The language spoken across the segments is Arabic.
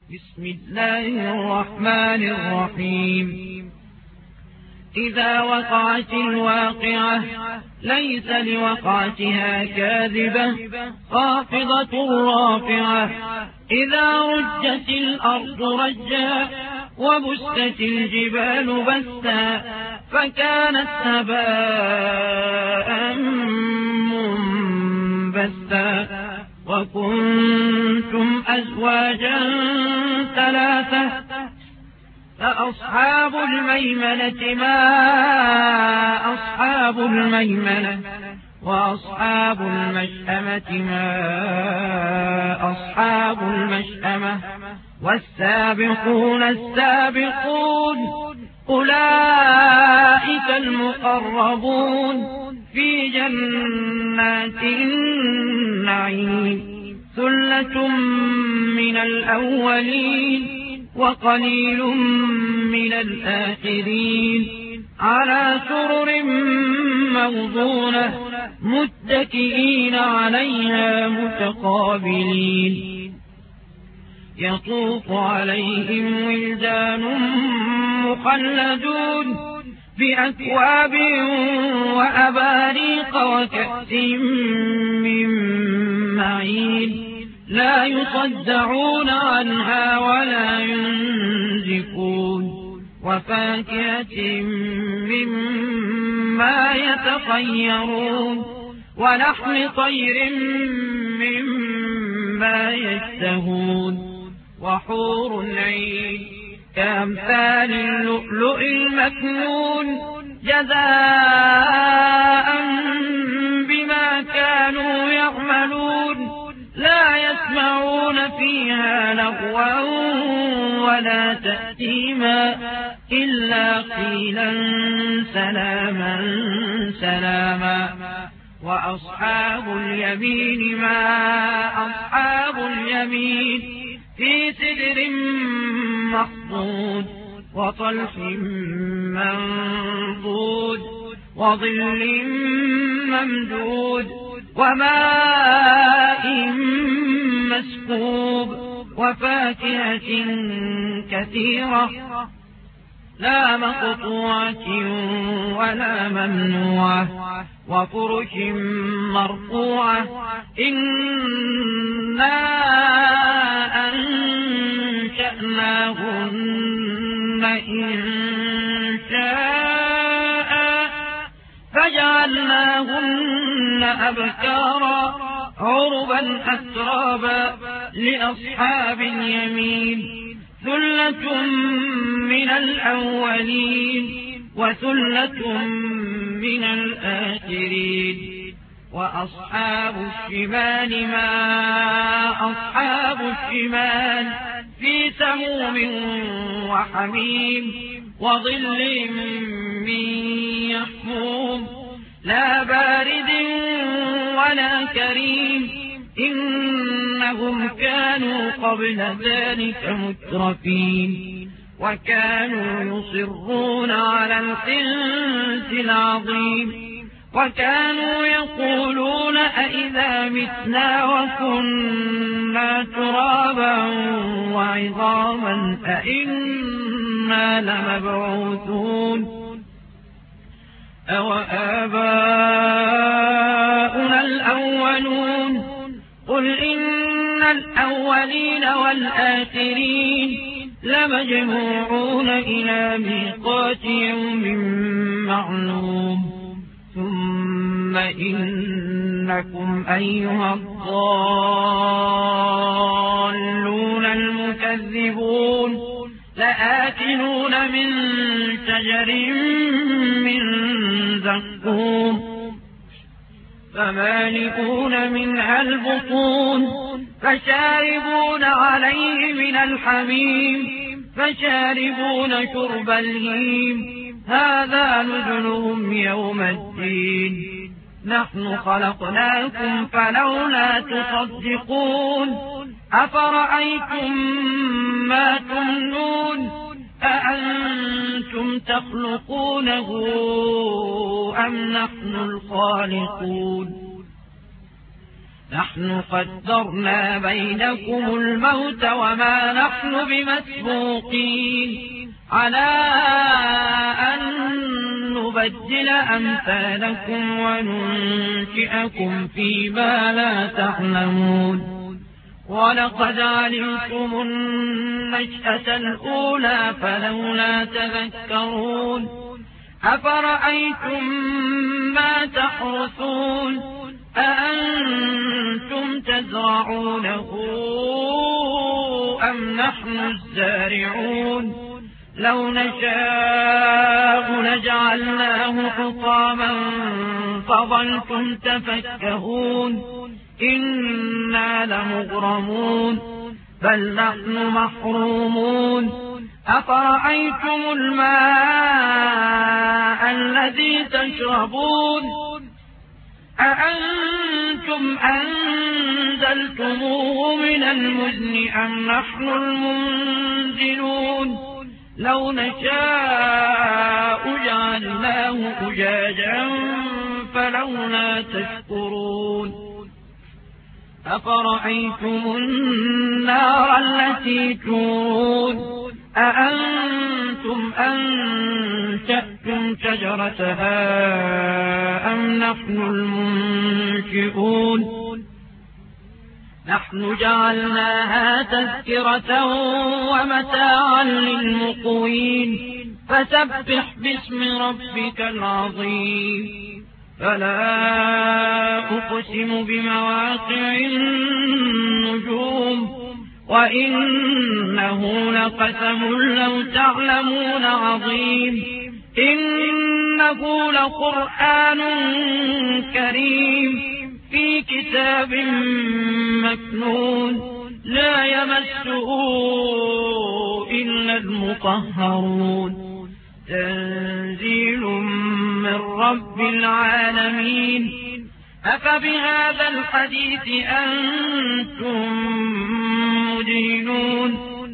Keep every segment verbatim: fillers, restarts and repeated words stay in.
بسم الله الرحمن الرحيم. إذا وقعت الواقعة ليس لوقعتها كاذبة خافضة رافعة. إذا رجت الأرض رجا وبست الجبال بسا فكانت هباء منبثا وكنتم أزواجا ثلاثة فأصحاب الميمنة ما أصحاب الميمنة وأصحاب المشأمة ما أصحاب المشأمة والسابقون السابقون أولئك المقربون في جنات النعيم. ثلة من الأولين وقليل من الآخرين على سرر موضونة متكئين عليها متقابلين. يطوف عليهم ولدان مخلدون بأكواب وأباريق وكأس من معين لا يصدعون عنها ولا ينزفون وفاكهة مما يتخيرون ولحم طير مما يشتهون وحور عين كأمثال اللؤلؤ المكنون جزاء بما كانوا يعملون. لا يسمعون فيها لغوا ولا تأثيما إلا قيلا سلاما سلاما. وأصحاب اليمين ما أصحاب اليمين في سدر مخضود وطلح منضود وظل ممدود وماء مسكوب وفاكهة كثيرة لا مقطوعة ولا ممنوعة وفرش مرفوعة. إنا أنشأناهن إنشاء فجعلناهن أبكارا عربا أترابا لأصحاب اليمين. ثلة من الأولين وثلة من الآخرين. وأصحاب الشمال ما أصحاب الشمال في سموم وحميم وظل من يحموم لا بارد ولا كريم. إنهم كانوا قبل ذلك مترفين وكانوا يصرون على الحنث العظيم وكانوا يقولون أئذا متنا وكنا ترابا وعظاما أئنا لمبعوثون أو آباؤنا الأولون. قل إن الأولين والآخرين لمجموعون إلى ميقات يوم معلوم. ثم إنكم أيها الضالون المكذبون لآكلون من شجر من زقوم فمالئون منها البطون فشاربون عليه من الحميم فشاربون شرب الهيم. هذا نزلهم يوم الدين. نحن خلقناكم فلولا تصدقون. أفرأيتم ما تمنون أأنتم تخلقونه أم نحن الخالقون. نحن قدرنا بينكم الموت وما نحن بمسبوقين على أن نبدل أمثالكم وننشئكم فيما لا تعلمون ولقد علمتم النشأة الأولى فلولا تذكرون أفرأيتم ما تحرثون أأنتم تزرعونه أم نحن الزارعون لو نشاء لجعلناه حطاما فظلتم تفكهون إنا لمغرمون بل نحن محرومون أفرأيتم الماء الذي تشربون أأنتم أنزلتموه من المزن أم نحن المنزلون لو نشاء جعلناه أجاجا فلولا تشكرون أفرأيتم النار التي تورون أأنتم أنشأتم شجرتها أم نحن المنشئون نحن جعلناها تذكرة ومتاعا للمقوين فسبح باسم ربك العظيم فلا أقسم بمواقع النجوم وإنه لقسم لو تعلمون عظيم إنه لقرآن كريم في كتاب مكنون لا يمسه إلا المطهرون تنزيل من رب العالمين أفبهذا الحديث أنتم مدينون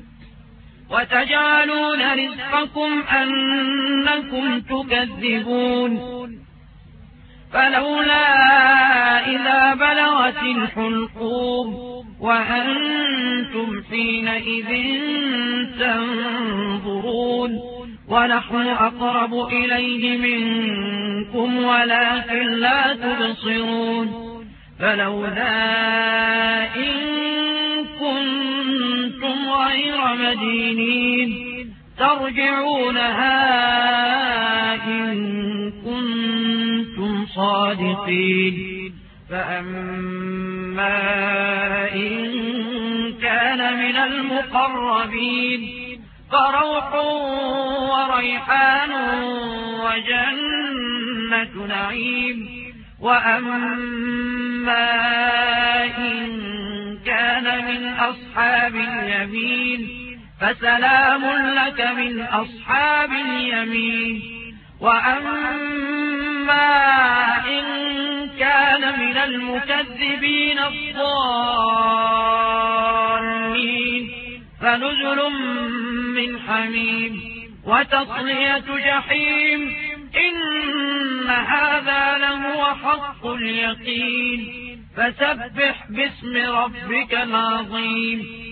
وتجعلون رزقكم أنكم تكذبون فلولا إذا بلغت الحلقوم وأنتم حينئذ تنظرون ونحن أقرب إليه منكم ولكن لا تبصرون فلولا إن كنتم غير مدينين ترجعونها إن كنتم صادقين فأما إن كان من المقربين فروح وريحان وجنة نعيم وأما إن كان من أصحاب اليمين فسلام لك من أصحاب اليمين وأما إن كان من المكذبين الضالين فنزل من حميم وتصلية جحيم إن هذا لهو حق اليقين فسبح باسم ربك العظيم